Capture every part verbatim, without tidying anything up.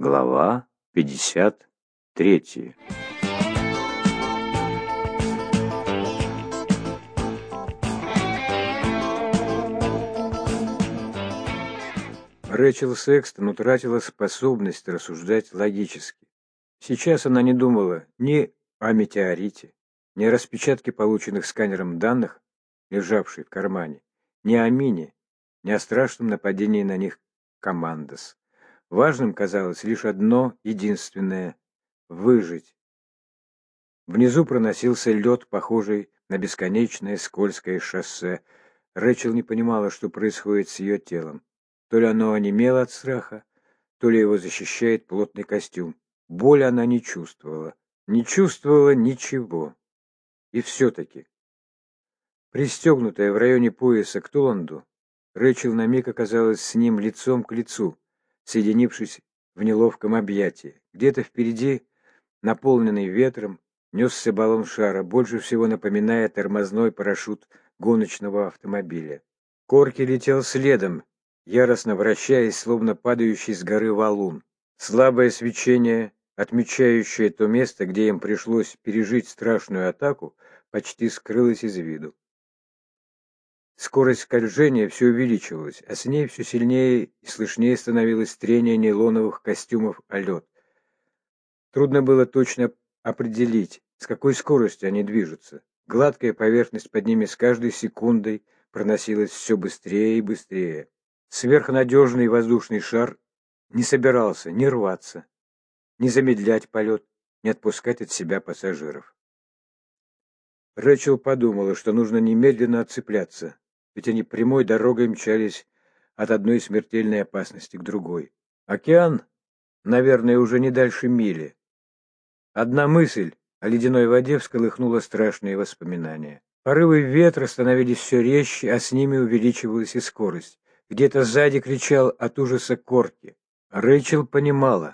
Глава пятьдесят третья. Рэчел Секстон утратила способность рассуждать логически. Сейчас она не думала ни о метеорите, ни о распечатке полученных сканером данных, лежавшей в кармане, ни о мине, ни о страшном нападении на них командос. Важным казалось лишь одно единственное — выжить. Внизу проносился лед, похожий на бесконечное скользкое шоссе. Рэчел не понимала, что происходит с ее телом. То ли оно онемело от страха, то ли его защищает плотный костюм. Боли она не чувствовала. Не чувствовала ничего. И все-таки, пристегнутая в районе пояса к Толланду, Рэчел на миг оказалась с ним лицом к лицу, соединившись в неловком объятии. Где-то впереди, наполненный ветром, несся баллон шара, больше всего напоминая тормозной парашют гоночного автомобиля. Корки летел следом, яростно вращаясь, словно падающий с горы валун. Слабое свечение, отмечающее то место, где им пришлось пережить страшную атаку, почти скрылось из виду. Скорость скольжения все увеличивалась, а с ней все сильнее и слышнее становилось трение нейлоновых костюмов о лед. Трудно было точно определить, с какой скоростью они движутся. Гладкая поверхность под ними с каждой секундой проносилась все быстрее и быстрее. Сверхнадежный воздушный шар не собирался ни рваться, ни замедлять полет, ни отпускать от себя пассажиров. Рэчел подумала, что нужно немедленно отцепляться, ведь они прямой дорогой мчались от одной смертельной опасности к другой. Океан, наверное, уже не дальше мили. Одна мысль о ледяной воде всколыхнула страшные воспоминания. Порывы ветра становились все резче, а с ними увеличивалась и скорость. Где-то сзади кричал от ужаса Корки. Рэчел понимала,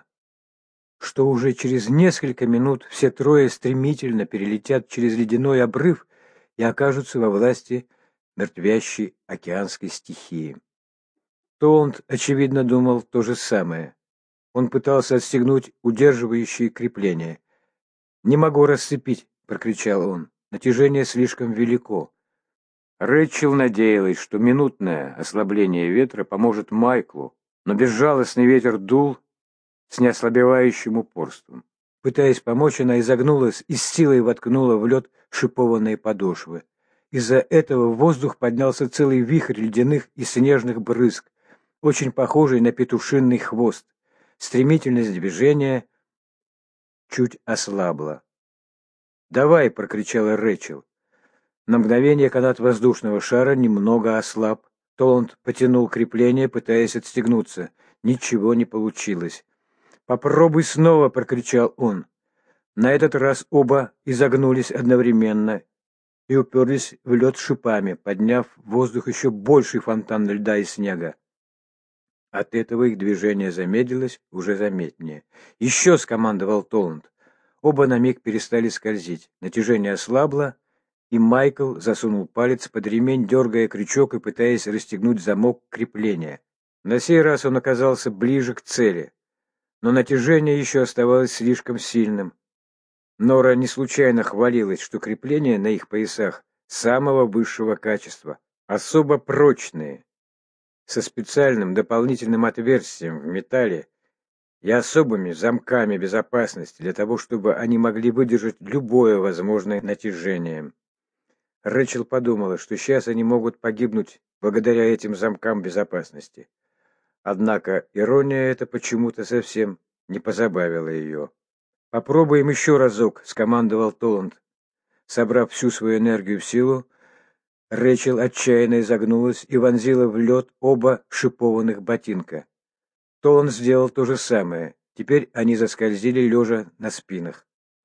что уже через несколько минут все трое стремительно перелетят через ледяной обрыв и окажутся во власти мертвящей океанской стихии. Толланд, очевидно, думал то же самое. Он пытался отстегнуть удерживающие крепления. «Не могу расцепить!» — прокричал он. «Натяжение слишком велико». Рэчел надеялась, что минутное ослабление ветра поможет Майклу, но безжалостный ветер дул с неослабевающим упорством. Пытаясь помочь, она изогнулась и с силой воткнула в лед шипованные подошвы. Из-за этого в воздух поднялся целый вихрь ледяных и снежных брызг, очень похожий на петушиный хвост. Стремительность движения чуть ослабла. «Давай!» — прокричала Рэчел. На мгновение канат воздушного шара немного ослаб. Толланд потянул крепление, пытаясь отстегнуться. Ничего не получилось. «Попробуй снова!» — прокричал он. На этот раз оба изогнулись одновременно и уперлись в лед шипами, подняв в воздух еще больший фонтан льда и снега. От этого их движение замедлилось уже заметнее. «Еще!» — скомандовал Толланд. Оба на миг перестали скользить. Натяжение ослабло, и Майкл засунул палец под ремень, дергая крючок и пытаясь расстегнуть замок крепления. На сей раз он оказался ближе к цели, но натяжение еще оставалось слишком сильным. Нора не случайно хвалилась, что крепления на их поясах самого высшего качества, особо прочные, со специальным дополнительным отверстием в металле и особыми замками безопасности для того, чтобы они могли выдержать любое возможное натяжение. Рэчел подумала, что сейчас они могут погибнуть благодаря этим замкам безопасности. Однако ирония эта почему-то совсем не позабавила ее. «Попробуем еще разок», — скомандовал Толланд. Собрав всю свою энергию в силу, Рэчел отчаянно изогнулась и вонзила в лед оба шипованных ботинка. Толланд сделал то же самое. Теперь они заскользили лежа на спинах.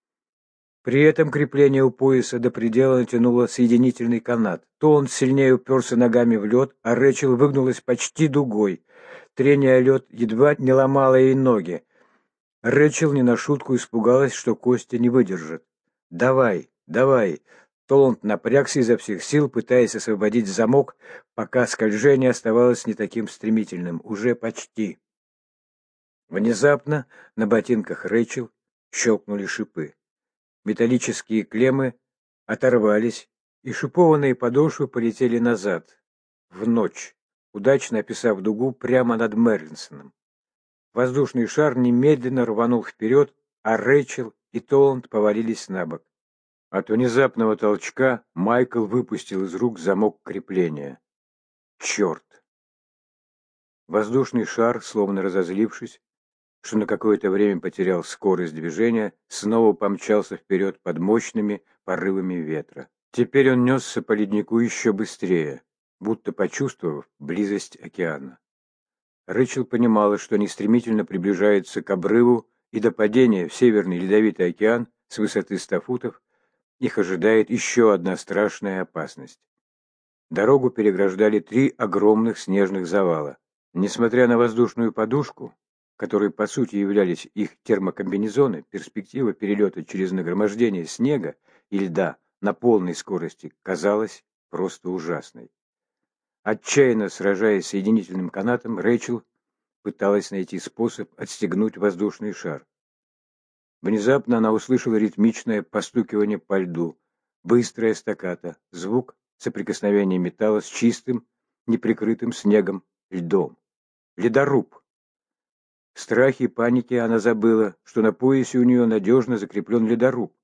При этом крепление у пояса до предела натянуло соединительный канат. Толланд сильнее уперся ногами в лед, а Рэчел выгнулась почти дугой. Трение о лед едва не ломало ей ноги. Рэчел не на шутку испугалась, что кости не выдержат. «Давай, давай!» Толланд напрягся изо всех сил, пытаясь освободить замок, пока скольжение оставалось не таким стремительным. Уже почти. Внезапно на ботинках Рэйчел щелкнули шипы. Металлические клеммы оторвались, и шипованные подошвы полетели назад, в ночь, удачно описав дугу прямо над Мерлинсоном. Воздушный шар немедленно рванул вперед, а Рэйчел и Толланд повалились на бок. От внезапного толчка Майкл выпустил из рук замок крепления. Черт! Воздушный шар, словно разозлившись, что на какое-то время потерял скорость движения, снова помчался вперед под мощными порывами ветра. Теперь он несся по леднику еще быстрее, будто почувствовав близость океана. Рэйчел понимала, что они стремительно приближаются к обрыву, и до падения в Северный Ледовитый океан с высоты ста футов их ожидает еще одна страшная опасность. Дорогу переграждали три огромных снежных завала. Несмотря на воздушную подушку, которые по сути являлись их термокомбинезоны, перспектива перелета через нагромождение снега и льда на полной скорости казалась просто ужасной. Отчаянно сражаясь с соединительным канатом, Рэйчел пыталась найти способ отстегнуть воздушный шар. Внезапно она услышала ритмичное постукивание по льду, быстрое стаккато, звук соприкосновения металла с чистым, неприкрытым снегом льдом. Ледоруб! В страхе и панике она забыла, что на поясе у нее надежно закреплен ледоруб.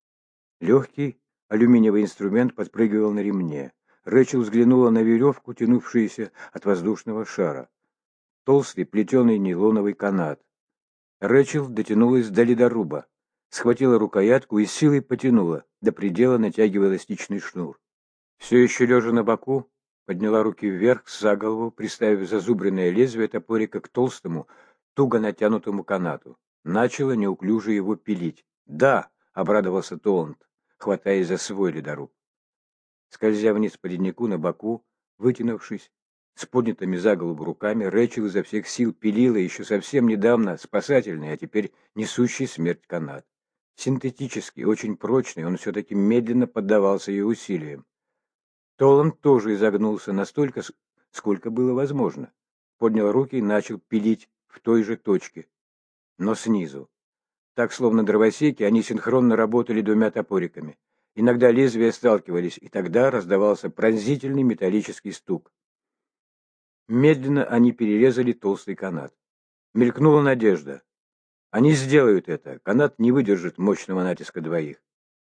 Легкий алюминиевый инструмент подпрыгивал на ремне. Рэйчел взглянула на веревку, тянувшуюся от воздушного шара. Толстый плетеный нейлоновый канат. Рэйчел дотянулась до ледоруба, схватила рукоятку и силой потянула, до предела натягивая эластичный шнур. Все еще лежа на боку, подняла руки вверх за голову, приставив зазубренное лезвие топорика к толстому, туго натянутому канату. Начала неуклюже его пилить. «Да!» — обрадовался Толланд, хватаясь за свой ледоруб. Скользя вниз по леднику на боку, вытянувшись, с поднятыми за голову руками, Рэйчел изо всех сил пилила еще совсем недавно спасательный, а теперь несущий смерть канат. Синтетический, очень прочный, он все-таки медленно поддавался ее усилиям. Толланд тоже изогнулся настолько, сколько было возможно. Поднял руки и начал пилить в той же точке, но снизу. Так, словно дровосеки, они синхронно работали двумя топориками. Иногда лезвия сталкивались, и тогда раздавался пронзительный металлический стук. Медленно они перерезали толстый канат. Мелькнула надежда. Они сделают это. Канат не выдержит мощного натиска двоих.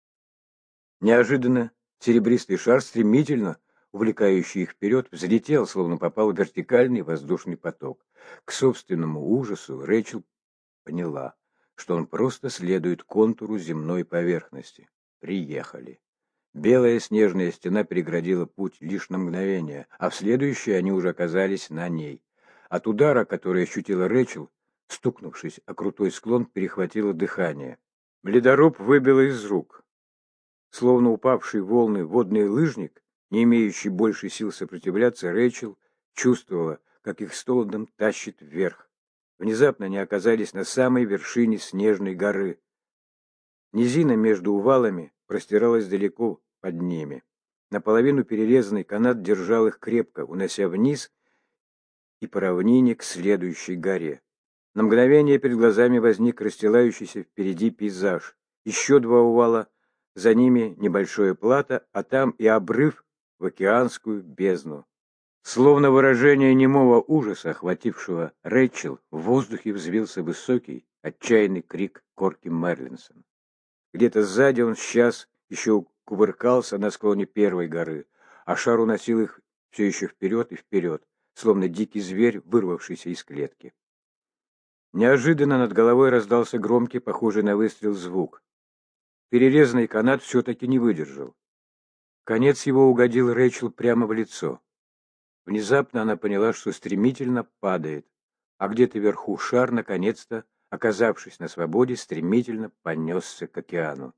Неожиданно серебристый шар, стремительно увлекающий их вперед, взлетел, словно попал в вертикальный воздушный поток. К собственному ужасу Рэйчел поняла, что он просто следует контуру земной поверхности. Приехали. Белая снежная стена переградила путь лишь на мгновение, а в следующее они уже оказались на ней. От удара, который ощутила Рэйчел, стукнувшись о крутой склон, перехватило дыхание. Ледоруб выбило из рук. Словно упавший в волны водный лыжник, не имеющий больше сил сопротивляться, Рэйчел чувствовала, как их с Толландом тащит вверх. Внезапно они оказались на самой вершине снежной горы. Низина между увалами простиралась далеко под ними. Наполовину перерезанный канат держал их крепко, унося вниз и по равнине к следующей горе. На мгновение перед глазами возник расстилающийся впереди пейзаж. Еще два увала, за ними небольшое плато, а там и обрыв в океанскую бездну. Словно выражение немого ужаса, охватившего Рэйчел, в воздухе взвился высокий, отчаянный крик Корки Мерлинсон. Где-то сзади он сейчас еще кувыркался на склоне первой горы, а шар уносил их все еще вперед и вперед, словно дикий зверь, вырвавшийся из клетки. Неожиданно над головой раздался громкий, похожий на выстрел, звук. Перерезанный канат все-таки не выдержал. Конец его угодил Рэйчел прямо в лицо. Внезапно она поняла, что стремительно падает, а где-то вверху шар, наконец-то, оказавшись на свободе, стремительно понесся к океану.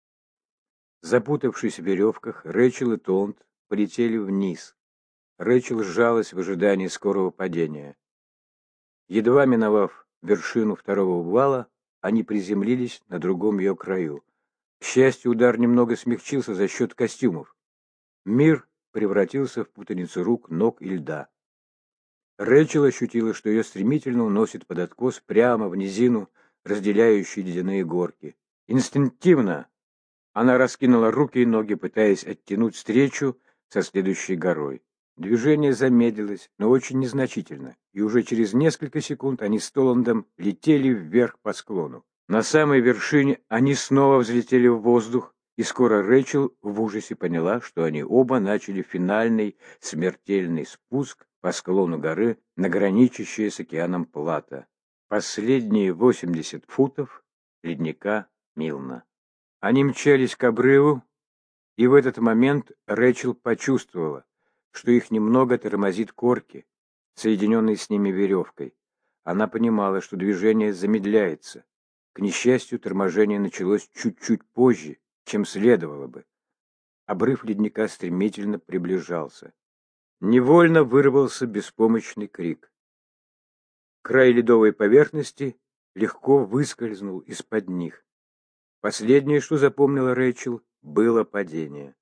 Запутавшись в веревках, Рэйчел и Толланд полетели вниз. Рэйчел сжалась в ожидании скорого падения. Едва миновав вершину второго увала, они приземлились на другом ее краю. К счастью, удар немного смягчился за счет костюмов. Мир превратился в путаницу рук, ног и льда. Рэйчел ощутила, что ее стремительно уносит под откос прямо в низину, разделяющие ледяные горки. Инстинктивно она раскинула руки и ноги, пытаясь оттянуть встречу со следующей горой. Движение замедлилось, но очень незначительно, и уже через несколько секунд они с Толландом летели вверх по склону. На самой вершине они снова взлетели в воздух, и скоро Рэйчел в ужасе поняла, что они оба начали финальный смертельный спуск по склону горы на граничащее с океаном плато. Последние восемьдесят футов ледника Милна. Они мчались к обрыву, и в этот момент Рэйчел почувствовала, что их немного тормозит корки, соединенные с ними веревкой. Она понимала, что движение замедляется. К несчастью, торможение началось чуть-чуть позже, чем следовало бы. Обрыв ледника стремительно приближался. Невольно вырвался беспомощный крик. Край ледовой поверхности легко выскользнул из-под них. Последнее, что запомнила Рэйчел, было падение.